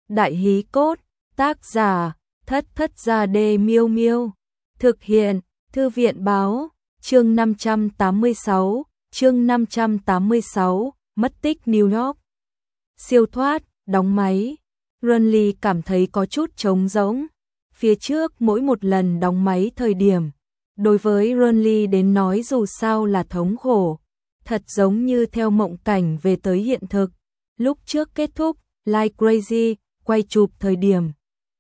Đại hí cốt, tác giả, Thất Thất Gia Đê Miêu Miêu. Thực hiện, Thư viện báo, chương 586, mất tích New York. Siêu thoát, đóng máy. Runley cảm thấy có chút trống rỗng. Phía trước mỗi một lần đóng máy thời điểm, đối với Runley đến nói dù sao là thống khổ. Thật giống như theo mộng cảnh về tới hiện thực. Lúc trước kết thúc, Like Crazy, quay chụp thời điểm.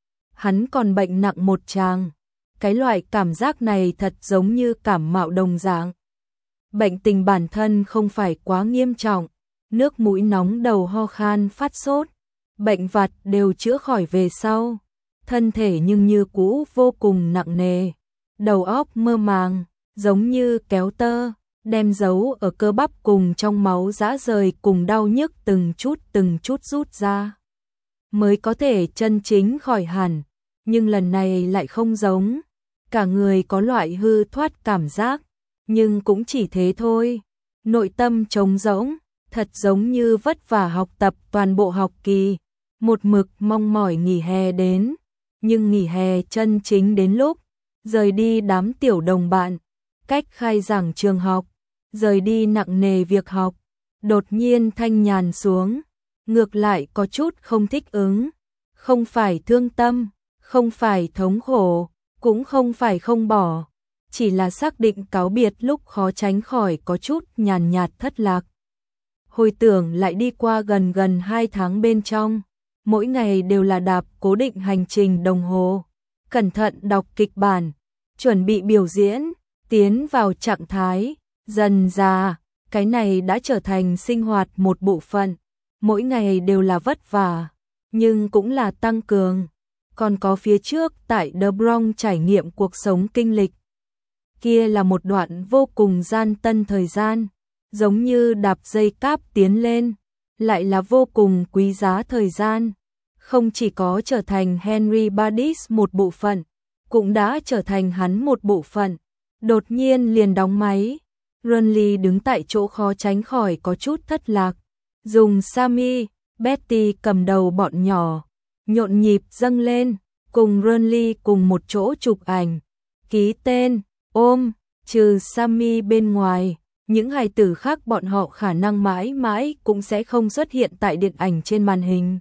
Hắn còn bệnh nặng một tràng. Cái loại cảm giác này thật giống như cảm mạo đồng dạng. Bệnh tình bản thân không phải quá nghiêm trọng. Nước mũi nóng đầu ho khan phát sốt. Bệnh vặt đều chữa khỏi về sau. Thân thể nhưng như cũ vô cùng nặng nề. Đầu óc mơ màng, giống như kéo tơ, đem giấu ở cơ bắp cùng trong máu rã rời cùng đau nhức từng chút rút ra. Mới có thể chân chính khỏi hẳn, nhưng lần này lại không giống. Cả người có loại hư thoát cảm giác, nhưng cũng chỉ thế thôi. Nội tâm trống rỗng, thật giống như vất vả học tập toàn bộ học kỳ, một mực mong mỏi nghỉ hè đến. Nhưng nghỉ hè chân chính đến lúc, rời đi đám tiểu đồng bạn, cách khai giảng trường học, rời đi nặng nề việc học, đột nhiên thanh nhàn xuống, ngược lại có chút không thích ứng, không phải thương tâm, không phải thống khổ, cũng không phải không bỏ, chỉ là xác định cáo biệt lúc khó tránh khỏi có chút nhàn nhạt thất lạc. Hồi tưởng lại đi qua gần 2 tháng bên trong, mỗi ngày đều là đạp cố định hành trình đồng hồ, cẩn thận đọc kịch bản, chuẩn bị biểu diễn, tiến vào trạng thái, dần ra, cái này đã trở thành sinh hoạt một bộ phận, mỗi ngày đều là vất vả, nhưng cũng là tăng cường. Còn có phía trước tại The Bronx trải nghiệm cuộc sống kinh lịch. Kia là một đoạn vô cùng gian tân thời gian, giống như đạp dây cáp tiến lên, lại là vô cùng quý giá thời gian. Không chỉ có trở thành Henry Badis một bộ phận, cũng đã trở thành hắn một bộ phận. Đột nhiên liền đóng máy. Runley đứng tại chỗ khó tránh khỏi có chút thất lạc. Dùng Sammy, Betty cầm đầu bọn nhỏ, nhộn nhịp dâng lên, cùng Runley cùng một chỗ chụp ảnh, ký tên, ôm, trừ Sammy bên ngoài, những hài tử khác bọn họ khả năng mãi mãi cũng sẽ không xuất hiện tại điện ảnh trên màn hình.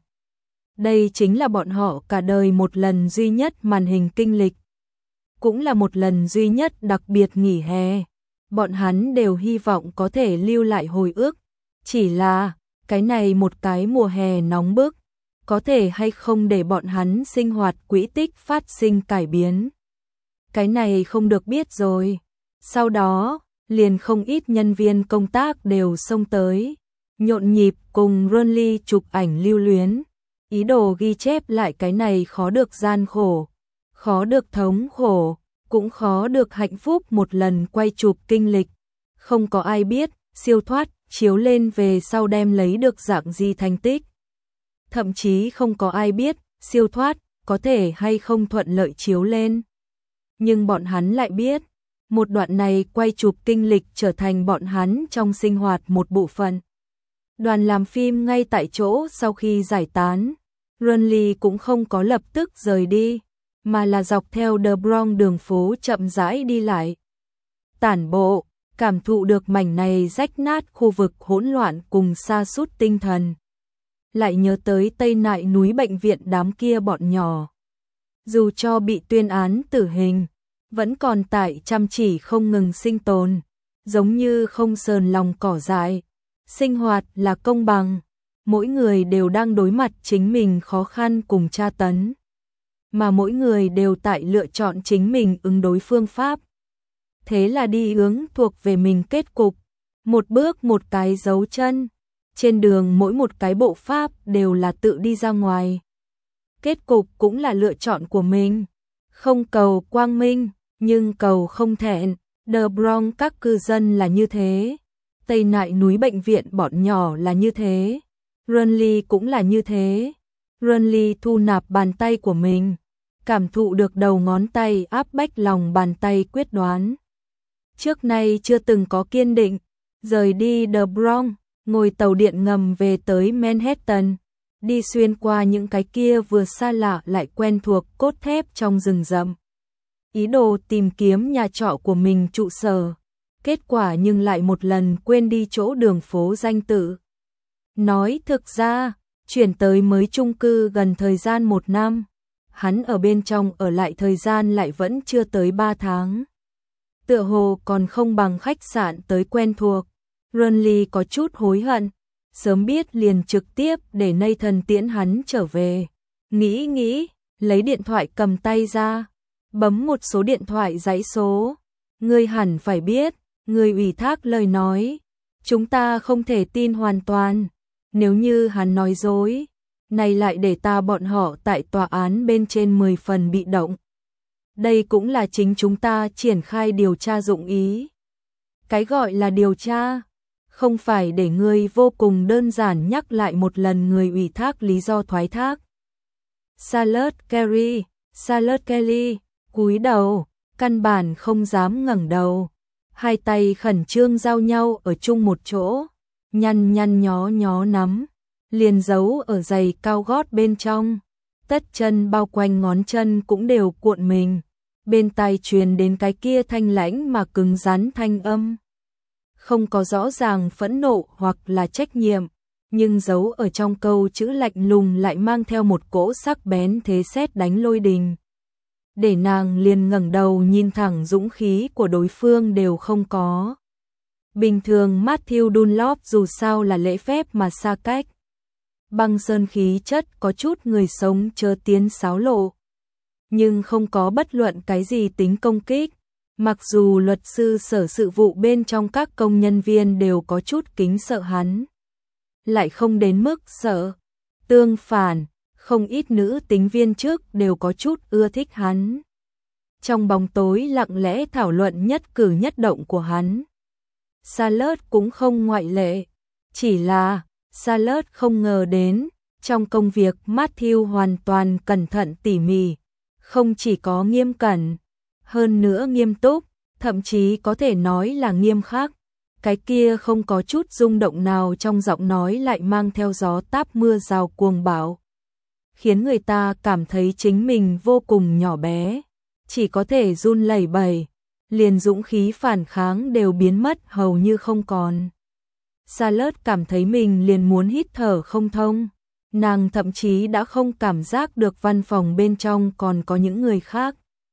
Đây chính là bọn họ cả đời một lần duy nhất màn hình kinh lịch. Cũng là một lần duy nhất đặc biệt nghỉ hè. Bọn hắn đều hy vọng có thể lưu lại hồi ức. Chỉ là, cái này một cái mùa hè nóng bức, có thể hay không để bọn hắn sinh hoạt quỹ tích phát sinh cải biến. Cái này không được biết rồi. Sau đó, liền không ít nhân viên công tác đều xông tới, nhộn nhịp cùng Runley chụp ảnh lưu luyến. Ý đồ ghi chép lại cái này khó được gian khổ, khó được thống khổ, cũng khó được hạnh phúc một lần quay chụp kinh lịch. Không có ai biết, siêu thoát, chiếu lên về sau đem lấy được dạng gì thành tích. Thậm chí không có ai biết, siêu thoát, có thể hay không thuận lợi chiếu lên. Nhưng bọn hắn lại biết, một đoạn này quay chụp kinh lịch trở thành bọn hắn trong sinh hoạt một bộ phận. Đoàn làm phim ngay tại chỗ sau khi giải tán, Runley cũng không có lập tức rời đi, mà là dọc theo The Bronx đường phố chậm rãi đi lại. Tản bộ, cảm thụ được mảnh này rách nát khu vực hỗn loạn cùng sa sút tinh thần. Lại nhớ tới Tây Nại núi bệnh viện đám kia bọn nhỏ. Dù cho bị tuyên án tử hình, vẫn còn tại chăm chỉ không ngừng sinh tồn, giống như không sờn lòng cỏ dại. Sinh hoạt là công bằng, mỗi người đều đang đối mặt chính mình khó khăn cùng tra tấn. Mà mỗi người đều tại lựa chọn chính mình ứng đối phương pháp. Thế là đi hướng thuộc về mình kết cục, một bước một cái dấu chân. Trên đường mỗi một cái bộ pháp đều là tự đi ra ngoài. Kết cục cũng là lựa chọn của mình. Không cầu quang minh, nhưng cầu không thẹn. The Bronx các cư dân là như thế. Tây Nại núi bệnh viện bọn nhỏ là như thế. Runley cũng là như thế. Runley thu nạp bàn tay của mình, cảm thụ được đầu ngón tay áp bách lòng bàn tay quyết đoán. Trước nay chưa từng có kiên định, rời đi The Bronx, ngồi tàu điện ngầm về tới Manhattan. đi xuyên qua những cái kia vừa xa lạ lại quen thuộc cốt thép trong rừng rậm. Ý đồ tìm kiếm nhà trọ của mình trụ sở, kết quả nhưng lại một lần quên đi chỗ đường phố danh tự. Nói thực ra, chuyển tới mới chung cư gần thời gian 1 năm, hắn ở bên trong ở lại thời gian lại vẫn chưa tới 3 tháng. Tựa hồ còn không bằng khách sạn tới quen thuộc. Renly có chút hối hận, sớm biết liền trực tiếp để Nathan tiễn hắn trở về. Nghĩ, lấy điện thoại cầm tay ra, bấm một số điện thoại dãy số. Ngươi hẳn phải biết, người ủy thác lời nói, chúng ta không thể tin hoàn toàn. Nếu như hắn nói dối, này lại để ta bọn họ tại tòa án bên trên 10 phần bị động. Đây cũng là chính chúng ta triển khai điều tra dụng ý. Cái gọi là điều tra, không phải để ngươi vô cùng đơn giản nhắc lại một lần người ủy thác lý do thoái thác. Charlotte Kelly, cúi đầu, căn bản không dám ngẩng đầu. Hai tay khẩn trương giao nhau ở chung một chỗ, nhăn nhó nắm, liền giấu ở giày cao gót bên trong. Tất chân bao quanh ngón chân cũng đều cuộn mình. Bên tai truyền đến cái kia thanh lãnh mà cứng rắn thanh âm. Không có rõ ràng phẫn nộ hoặc là trách nhiệm, nhưng giấu ở trong câu chữ lạnh lùng lại mang theo một cỗ sắc bén thế sét đánh lôi đình. Để nàng liền ngẩng đầu nhìn thẳng, dũng khí của đối phương đều không có. Bình thường Matthew Dunlop dù sao là lễ phép mà xa cách. Băng sơn khí chất có chút người sống chớ tiến xáo lộ. Nhưng không có bất luận cái gì tính công kích. Mặc dù luật sư sở sự vụ bên trong các công nhân viên đều có chút kính sợ hắn, lại không đến mức sợ. Tương phản, không ít nữ tính viên trước đều có chút ưa thích hắn. Trong bóng tối lặng lẽ thảo luận nhất cử nhất động của hắn. Charlotte cũng không ngoại lệ. Chỉ là, Charlotte không ngờ đến, trong công việc Matthew hoàn toàn cẩn thận tỉ mỉ. Không chỉ có nghiêm cẩn, hơn nữa nghiêm túc, thậm chí có thể nói là nghiêm khắc. Cái kia không có chút rung động nào trong giọng nói lại mang theo gió táp mưa rào cuồng bão, khiến người ta cảm thấy chính mình vô cùng nhỏ bé, chỉ có thể run lẩy bẩy, liền dũng khí phản kháng đều biến mất hầu như không còn. Charlotte cảm thấy mình liền muốn hít thở không thông, nàng thậm chí đã không cảm giác được văn phòng bên trong còn có những người khác.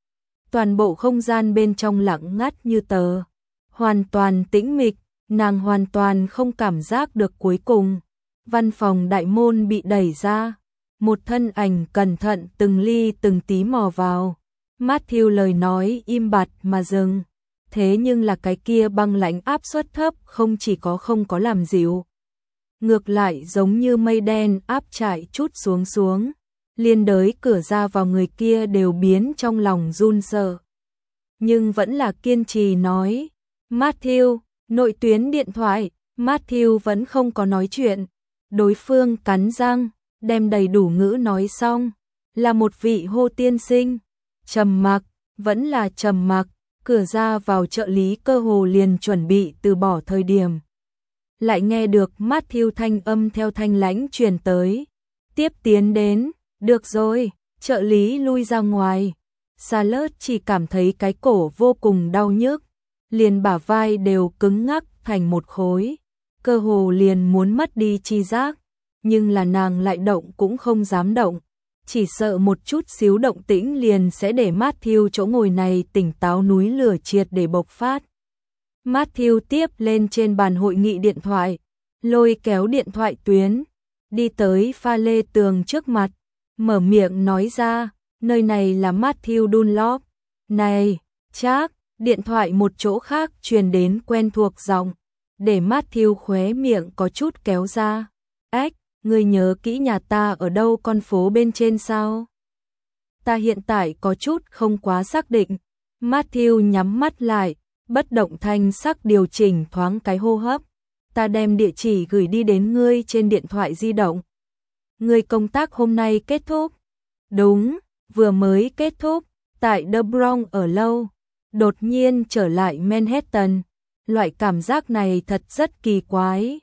Toàn bộ không gian bên trong lặng ngắt như tờ, hoàn toàn tĩnh mịch, nàng hoàn toàn không cảm giác được cuối cùng. Văn phòng đại môn bị đẩy ra, một thân ảnh cẩn thận từng ly từng tí mò vào. Matthew lời nói im bặt mà dừng, thế nhưng là cái kia băng lãnh áp suất thấp không chỉ có không có làm dịu, ngược lại giống như mây đen áp trải chút xuống. Liên đới cửa ra vào người kia đều biến trong lòng run sợ. Nhưng vẫn là kiên trì nói, Matthew, nội tuyến điện thoại. Matthew vẫn không có nói chuyện. Đối phương cắn răng, đem đầy đủ ngữ nói xong. Là một vị hô tiên sinh. Trầm mặc, vẫn là trầm mặc. Cửa ra vào trợ lý cơ hồ liền chuẩn bị từ bỏ thời điểm. Lại nghe được Matthew thanh âm theo thanh lãnh truyền tới. Tiếp tiến đến. Được rồi, trợ lý lui ra ngoài. Charlotte chỉ cảm thấy cái cổ vô cùng đau nhức, liền bả vai đều cứng ngắc thành một khối, cơ hồ liền muốn mất đi chi giác, nhưng là nàng lại động cũng không dám động, chỉ sợ một chút xíu động tĩnh liền sẽ để Matthew chỗ ngồi này tỉnh táo núi lửa triệt để bộc phát. Matthew tiếp lên trên bàn hội nghị điện thoại, lôi kéo điện thoại tuyến, đi tới pha lê tường trước mặt. Mở miệng nói ra, nơi này là Matthew Dunlop. Này, Trác, điện thoại một chỗ khác truyền đến quen thuộc giọng, để Matthew khóe miệng có chút kéo ra. Ách, ngươi nhớ kỹ nhà ta ở đâu con phố bên trên sao? Ta hiện tại có chút không quá xác định. Matthew nhắm mắt lại, bất động thanh sắc điều chỉnh thoáng cái hô hấp. Ta đem địa chỉ gửi đi đến ngươi trên điện thoại di động. Người công tác hôm nay kết thúc. Đúng, vừa mới kết thúc, tại The Bronx ở lâu, đột nhiên trở lại Manhattan. Loại cảm giác này thật rất kỳ quái.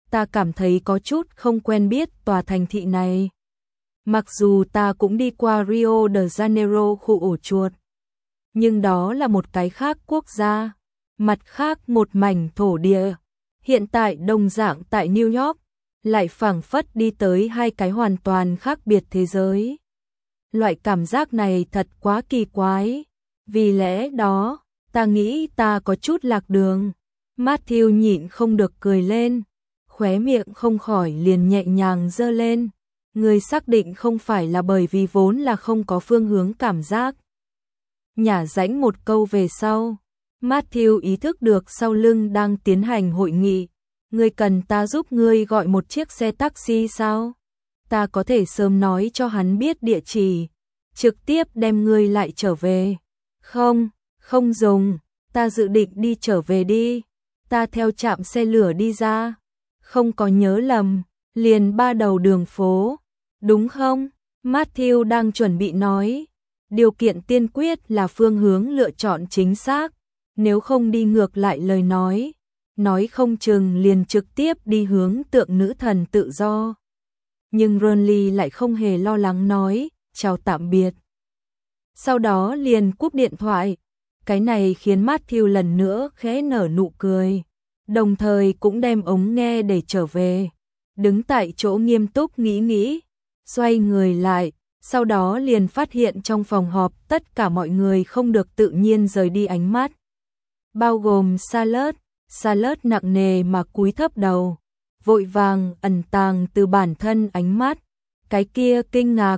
ta cảm thấy có chút không quen biết tòa thành thị này. Mặc dù ta cũng đi qua Rio de Janeiro khu ổ chuột, nhưng đó là một cái khác quốc gia, mặt khác một mảnh thổ địa. Hiện tại đồng dạng tại New York, lại phảng phất đi tới hai cái hoàn toàn khác biệt thế giới. Loại cảm giác này thật quá kỳ quái, vì lẽ đó, ta nghĩ ta có chút lạc đường. Matthew nhịn không được cười lên, khóe miệng không khỏi liền nhẹ nhàng giơ lên. Người xác định không phải là bởi vì vốn là không có phương hướng cảm giác. Nhả rãnh một câu về sau, Matthew ý thức được sau lưng đang tiến hành hội nghị. Ngươi cần ta giúp ngươi gọi một chiếc xe taxi sao? Ta có thể sớm nói cho hắn biết địa chỉ, trực tiếp đem ngươi lại trở về. Không, không dùng, ta dự định đi trở về đi. Ta theo trạm xe lửa đi ra. Không có nhớ lầm, liền 3 đầu đường phố. Đúng không? Matthew đang chuẩn bị nói. Điều kiện tiên quyết là phương hướng lựa chọn chính xác. Nếu không đi ngược lại lời nói không chừng liền trực tiếp đi hướng tượng nữ thần tự do. Nhưng Ronly lại không hề lo lắng nói, chào tạm biệt. Sau đó liền cúp điện thoại. Cái này khiến Matthew lần nữa khẽ nở nụ cười, đồng thời cũng đem ống nghe để trở về. Đứng tại chỗ nghiêm túc nghĩ, xoay người lại, sau đó liền phát hiện trong phòng họp tất cả mọi người không được tự nhiên rời đi ánh mắt. Bao gồm Salad nặng nề mà cúi thấp đầu, vội vàng ẩn tàng từ bản thân ánh mắt. Cái kia kinh ngạc,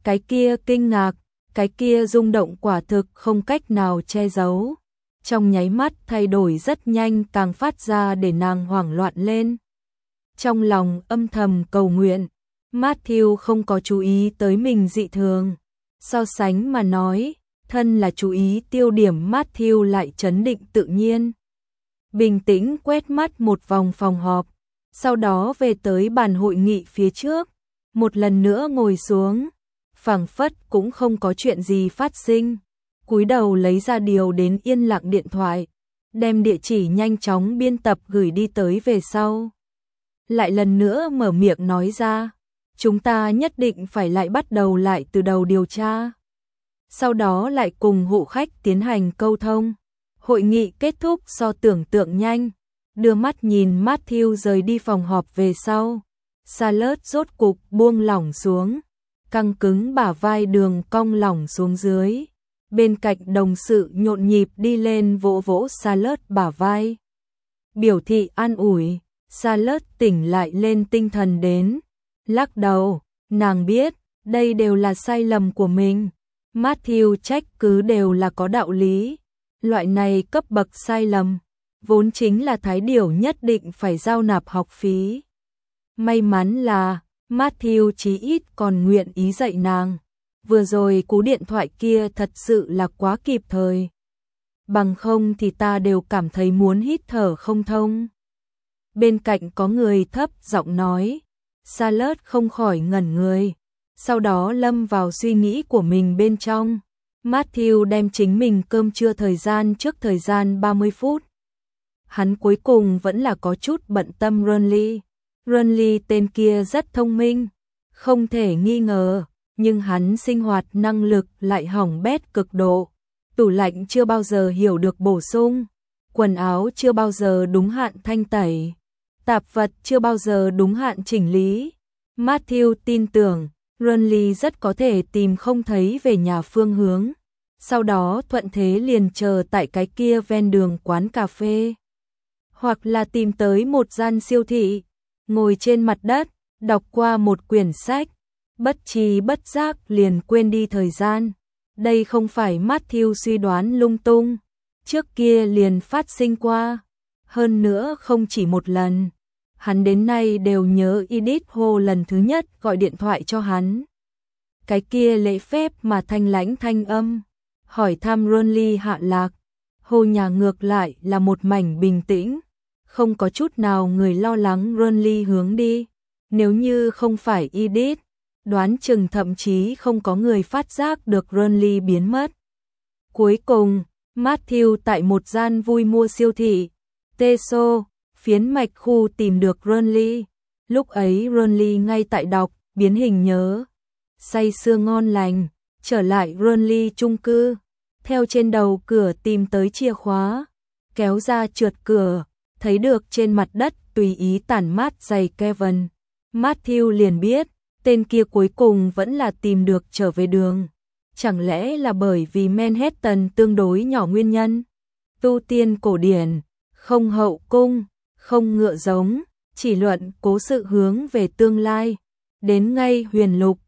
cái kia rung động quả thực không cách nào che giấu. Trong nháy mắt thay đổi rất nhanh càng phát ra để nàng hoảng loạn lên. Trong lòng âm thầm cầu nguyện, Matthew không có chú ý tới mình dị thường. So sánh mà nói, thân là chú ý tiêu điểm Matthew lại trấn định tự nhiên. Bình tĩnh quét mắt một vòng phòng họp, sau đó về tới bàn hội nghị phía trước, một lần nữa ngồi xuống, phảng phất cũng không có chuyện gì phát sinh. Cúi đầu lấy ra điều đến yên lặng điện thoại, đem địa chỉ nhanh chóng biên tập gửi đi tới về sau. Lại lần nữa mở miệng nói ra, chúng ta nhất định phải lại bắt đầu lại từ đầu điều tra. Sau đó lại cùng hộ khách tiến hành câu thông. Hội nghị kết thúc so tưởng tượng nhanh, đưa mắt nhìn Matthew rời đi phòng họp về sau. Salad rốt cục buông lỏng xuống, căng cứng bả vai Đường cong lỏng xuống dưới. Bên cạnh đồng sự nhộn nhịp đi lên vỗ vỗ Salad bả vai, biểu thị an ủi. Salad tỉnh lại lên tinh thần đến, lắc đầu, nàng biết, đây đều là sai lầm của mình. Matthew trách cứ đều là có đạo lý. Loại này cấp bậc sai lầm, vốn chính là thái điểu nhất định phải giao nạp học phí. May mắn là, Matthew chí ít còn nguyện ý dạy nàng. Vừa rồi cú điện thoại kia thật sự là quá kịp thời. Bằng không thì ta đều cảm thấy muốn hít thở không thông. Bên cạnh có người thấp giọng nói. Salad không khỏi ngẩn người, sau đó lâm vào suy nghĩ của mình bên trong. Matthew đem chính mình cơm trưa thời gian trước thời gian 30 phút. Hắn cuối cùng vẫn là có chút bận tâm Ronly. Ronly tên kia rất thông minh, không thể nghi ngờ, nhưng hắn sinh hoạt năng lực lại hỏng bét cực độ. Tủ lạnh chưa bao giờ hiểu được bổ sung, quần áo chưa bao giờ đúng hạn thanh tẩy, tạp vật chưa bao giờ đúng hạn chỉnh lý. Matthew tin tưởng Ronly rất có thể tìm không thấy về nhà phương hướng, sau đó thuận thế liền chờ tại cái kia ven đường quán cà phê, hoặc là tìm tới một gian siêu thị, ngồi trên mặt đất, đọc qua một quyển sách, bất tri bất giác liền quên đi thời gian. Đây không phải Matthew suy đoán lung tung, trước kia liền phát sinh qua, hơn nữa không chỉ một lần. Hắn đến nay đều nhớ Edith Ho lần thứ nhất gọi điện thoại cho hắn. Cái kia lễ phép mà thanh lãnh thanh âm, hỏi thăm Ronly hạ lạc. Ho nhà ngược lại là một mảnh bình tĩnh, không có chút nào người lo lắng Ronly hướng đi. Nếu như không phải Edith, đoán chừng thậm chí không có người phát giác được Ronly biến mất. Cuối cùng, Matthew tại một gian vui mua siêu thị, Teso, phiến mạch khu tìm được Renly. Lúc ấy Renly ngay tại đọc, biến hình nhớ. Say sưa ngon lành, trở lại Renly chung cư. Theo trên đầu cửa tìm tới chìa khóa. Kéo ra trượt cửa, thấy được trên mặt đất tùy ý tản mát giày Kevin. Matthew liền biết, tên kia cuối cùng vẫn là tìm được trở về đường. Chẳng lẽ là bởi vì Manhattan tương đối nhỏ nguyên nhân? Tu tiên cổ điển, không hậu cung, không ngựa giống, chỉ luận cố sự hướng về tương lai. Đến ngay huyền lục,